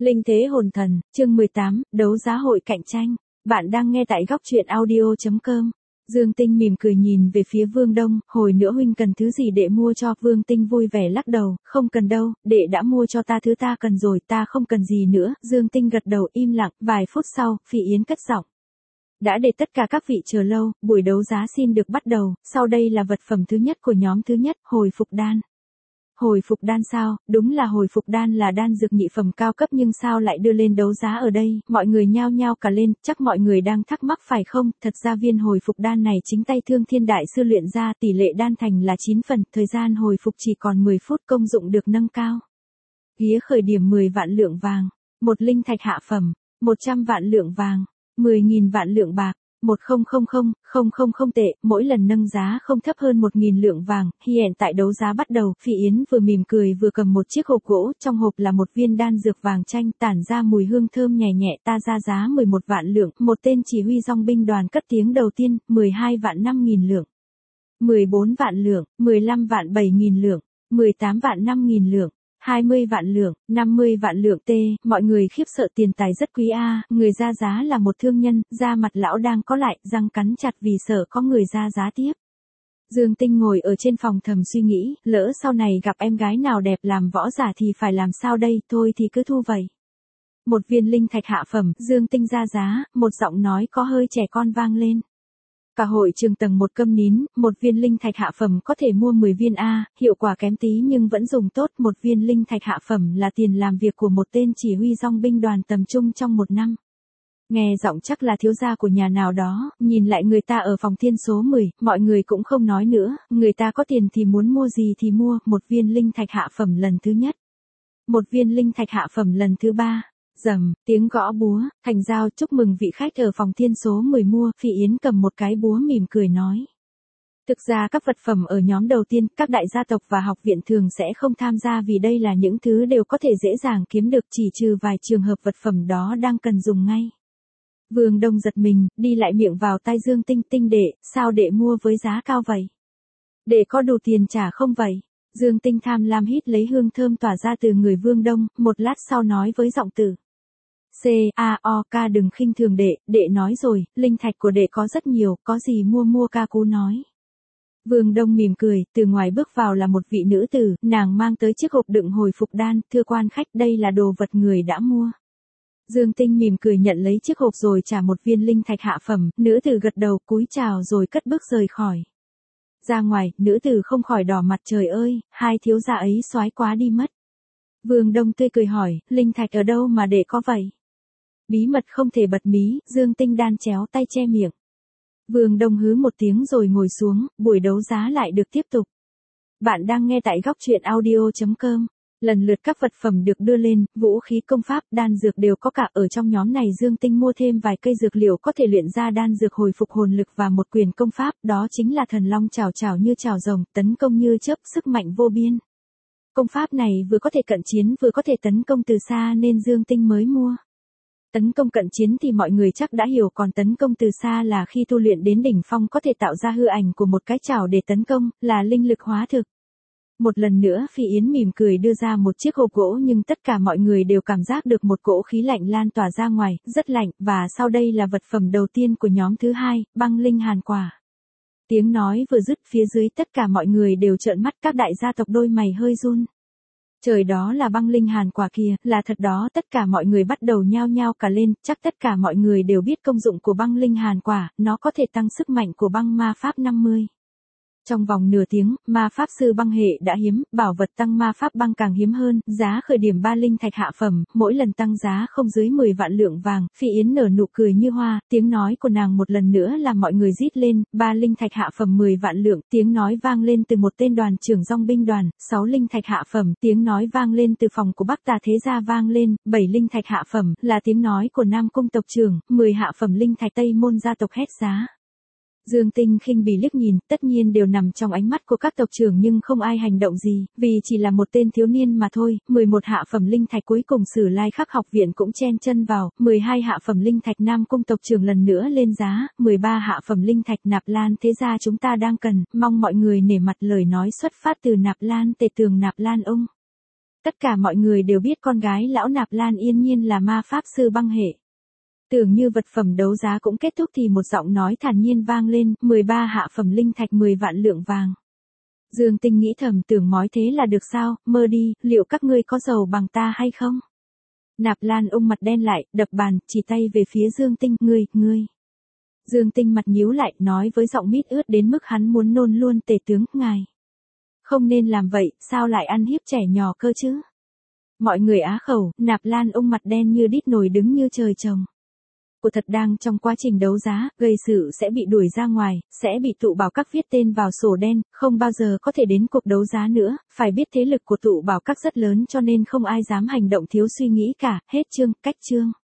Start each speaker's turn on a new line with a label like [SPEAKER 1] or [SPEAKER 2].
[SPEAKER 1] Linh thế hồn thần, chương 18, đấu giá hội cạnh tranh. Bạn đang nghe tại góc truyện audio.com. Dương Tinh mỉm cười nhìn về phía Vương Đông, hồi nữa huynh cần thứ gì để mua cho. Vương Tinh vui vẻ lắc đầu, không cần đâu, đệ đã mua cho ta thứ ta cần rồi, ta không cần gì nữa. Dương Tinh gật đầu im lặng, vài phút sau, Phỉ Yến cất giọng. Đã để tất cả các vị chờ lâu, buổi đấu giá xin được bắt đầu, sau đây là vật phẩm thứ nhất của nhóm thứ nhất, hồi phục đan. Hồi phục đan sao? Đúng là hồi phục đan là đan dược nhị phẩm cao cấp nhưng sao lại đưa lên đấu giá ở đây? Mọi người nhao nhao cả lên, chắc mọi người đang thắc mắc phải không? Thật ra viên hồi phục đan này chính tay Thương Thiên Đại Sư luyện ra, tỷ lệ đan thành là 9 phần, thời gian hồi phục chỉ còn 10 phút, công dụng được nâng cao. Ghía khởi điểm 10 vạn lượng vàng, một linh thạch hạ phẩm, 100 vạn lượng vàng, 10.000 vạn lượng bạc. 1000 tệ, mỗi lần nâng giá không thấp hơn 1.000 lượng vàng. Hiện tại đấu giá bắt đầu, Phỉ Yến vừa mỉm cười vừa cầm một chiếc hộp gỗ, trong hộp là một viên đan dược vàng chanh tản ra mùi hương thơm nhẹ nhẹ. Ta ra giá 11 vạn lượng, một tên chỉ huy dòng binh đoàn cất tiếng đầu tiên, 12 vạn 5.000 lượng, 14 vạn lượng, 15 vạn 7.000 lượng, 18 vạn 5.000 lượng. 20 vạn lượng, 50 vạn lượng tê, mọi người khiếp sợ tiền tài rất quý a, người ra giá là một thương nhân, da mặt lão đang có lại, răng cắn chặt vì sợ có người ra giá tiếp. Dương Tinh ngồi ở trên phòng thầm suy nghĩ, lỡ sau này gặp em gái nào đẹp làm võ giả thì phải làm sao đây, thôi thì cứ thu vậy. Một viên linh thạch hạ phẩm, Dương Tinh ra giá, một giọng nói có hơi trẻ con vang lên. Cả hội trường tầng 1 câm nín, một viên linh thạch hạ phẩm có thể mua 10 viên A, hiệu quả kém tí nhưng vẫn dùng tốt. Một viên linh thạch hạ phẩm là tiền làm việc của một tên chỉ huy dòng binh đoàn tầm trung trong 1 năm. Nghe giọng chắc là thiếu gia của nhà nào đó, nhìn lại người ta ở phòng thiên số 10, mọi người cũng không nói nữa, người ta có tiền thì muốn mua gì thì mua. Một viên linh thạch hạ phẩm lần thứ nhất. Một viên linh thạch hạ phẩm lần thứ 3. Rầm, tiếng gõ búa, thành giao chúc mừng vị khách ở phòng thiên số 10 mua. Phỉ Yến cầm một cái búa mỉm cười nói. Thực ra các vật phẩm ở nhóm đầu tiên, các đại gia tộc và học viện thường sẽ không tham gia vì đây là những thứ đều có thể dễ dàng kiếm được, chỉ trừ vài trường hợp vật phẩm đó đang cần dùng ngay. Vương Đông giật mình, đi lại miệng vào tai Dương Tinh. Tinh đệ, sao đệ mua với giá cao vậy? Đệ có đủ tiền trả không vậy? Dương Tinh tham lam hít lấy hương thơm tỏa ra từ người Vương Đông, một lát sau nói với giọng tử. C.A.O.K đừng khinh thường đệ nói rồi, linh thạch của đệ có rất nhiều, có gì mua ca cú nói. Vương Đông mỉm cười, từ ngoài bước vào là một vị nữ tử, nàng mang tới chiếc hộp đựng hồi phục đan, thưa quan khách đây là đồ vật người đã mua. Dương Tinh mỉm cười nhận lấy chiếc hộp rồi trả một viên linh thạch hạ phẩm, nữ tử gật đầu cúi chào rồi cất bước rời khỏi. Ra ngoài, nữ tử không khỏi đỏ mặt, trời ơi, hai thiếu gia ấy soái quá đi mất. Vương Đông tươi cười hỏi, linh thạch ở đâu mà đệ có vậy? Bí mật không thể bật mí, Dương Tinh đan chéo tay che miệng. Vương Đông hứ một tiếng rồi ngồi xuống, buổi đấu giá lại được tiếp tục. Bạn đang nghe tại góc truyện audio.com. Lần lượt các vật phẩm được đưa lên, vũ khí công pháp, đan dược đều có cả. Ở trong nhóm này Dương Tinh mua thêm vài cây dược liệu có thể luyện ra đan dược hồi phục hồn lực và một quyền công pháp, đó chính là thần long chảo chảo như chảo rồng, tấn công như chớp, sức mạnh vô biên. Công pháp này vừa có thể cận chiến vừa có thể tấn công từ xa nên Dương Tinh mới mua. Tấn công cận chiến thì mọi người chắc đã hiểu, còn tấn công từ xa là khi tu luyện đến đỉnh phong có thể tạo ra hư ảnh của một cái chảo để tấn công, là linh lực hóa thực. Một lần nữa Phỉ Yến mỉm cười đưa ra một chiếc hộp gỗ nhưng tất cả mọi người đều cảm giác được một cỗ khí lạnh lan tỏa ra ngoài, rất lạnh, và sau đây là vật phẩm đầu tiên của nhóm thứ 2, băng linh hàn quả. Tiếng nói vừa dứt phía dưới tất cả mọi người đều trợn mắt, các đại gia tộc đôi mày hơi run. Trời, đó là băng linh hàn quả kìa, là thật đó, tất cả mọi người bắt đầu nhao nhao cả lên, chắc tất cả mọi người đều biết công dụng của băng linh hàn quả, nó có thể tăng sức mạnh của băng ma pháp 50. Trong vòng nửa tiếng, ma pháp sư băng hệ đã hiếm, bảo vật tăng ma pháp băng càng hiếm hơn, giá khởi điểm 3 linh thạch hạ phẩm, mỗi lần tăng giá không dưới 10 vạn lượng vàng. Phỉ Yến nở nụ cười như hoa, tiếng nói của nàng một lần nữa làm mọi người rít lên, 3 linh thạch hạ phẩm 10 vạn lượng, tiếng nói vang lên từ một tên đoàn trưởng dòng binh đoàn, 6 linh thạch hạ phẩm, tiếng nói vang lên từ phòng của Bắc Tà Thế Gia vang lên, 7 linh thạch hạ phẩm, là tiếng nói của Nam Cung tộc trưởng, 10 hạ phẩm linh thạch Tây Môn gia tộc hét giá. Dương Tinh khinh bỉ liếc nhìn, tất nhiên đều nằm trong ánh mắt của các tộc trưởng nhưng không ai hành động gì, vì chỉ là một tên thiếu niên mà thôi. 11 hạ phẩm linh thạch cuối cùng Sử Lai Khắc học viện cũng chen chân vào, 12 hạ phẩm linh thạch Nam Cung tộc trưởng lần nữa lên giá, 13 hạ phẩm linh thạch Nạp Lan Thế Gia chúng ta đang cần, mong mọi người nể mặt lời nói xuất phát từ Nạp Lan Tề Tường Nạp Lan ông. Tất cả mọi người đều biết con gái lão Nạp Lan Yên Nhiên là ma pháp sư băng hệ. Tưởng như vật phẩm đấu giá cũng kết thúc thì một giọng nói thản nhiên vang lên, 13 hạ phẩm linh thạch 10 vạn lượng vàng. Dương Tinh nghĩ thầm, tưởng mói thế là được sao, mơ đi, liệu các ngươi có giàu bằng ta hay không? Nạp Lan mặt đen lại, đập bàn, chỉ tay về phía Dương Tinh, ngươi. Dương Tinh mặt nhíu lại, nói với giọng mít ướt đến mức hắn muốn nôn luôn, tể tướng, ngài không nên làm vậy, sao lại ăn hiếp trẻ nhỏ cơ chứ? Mọi người á khẩu, Nạp Lan mặt đen như đít nồi đứng như trời trồng. Của thật đang trong quá trình đấu giá, gây sự sẽ bị đuổi ra ngoài, sẽ bị tụ bảo các viết tên vào sổ đen, không bao giờ có thể đến cuộc đấu giá nữa, phải biết thế lực của tụ bảo các rất lớn cho nên không ai dám hành động thiếu suy nghĩ cả, hết chương, cách chương.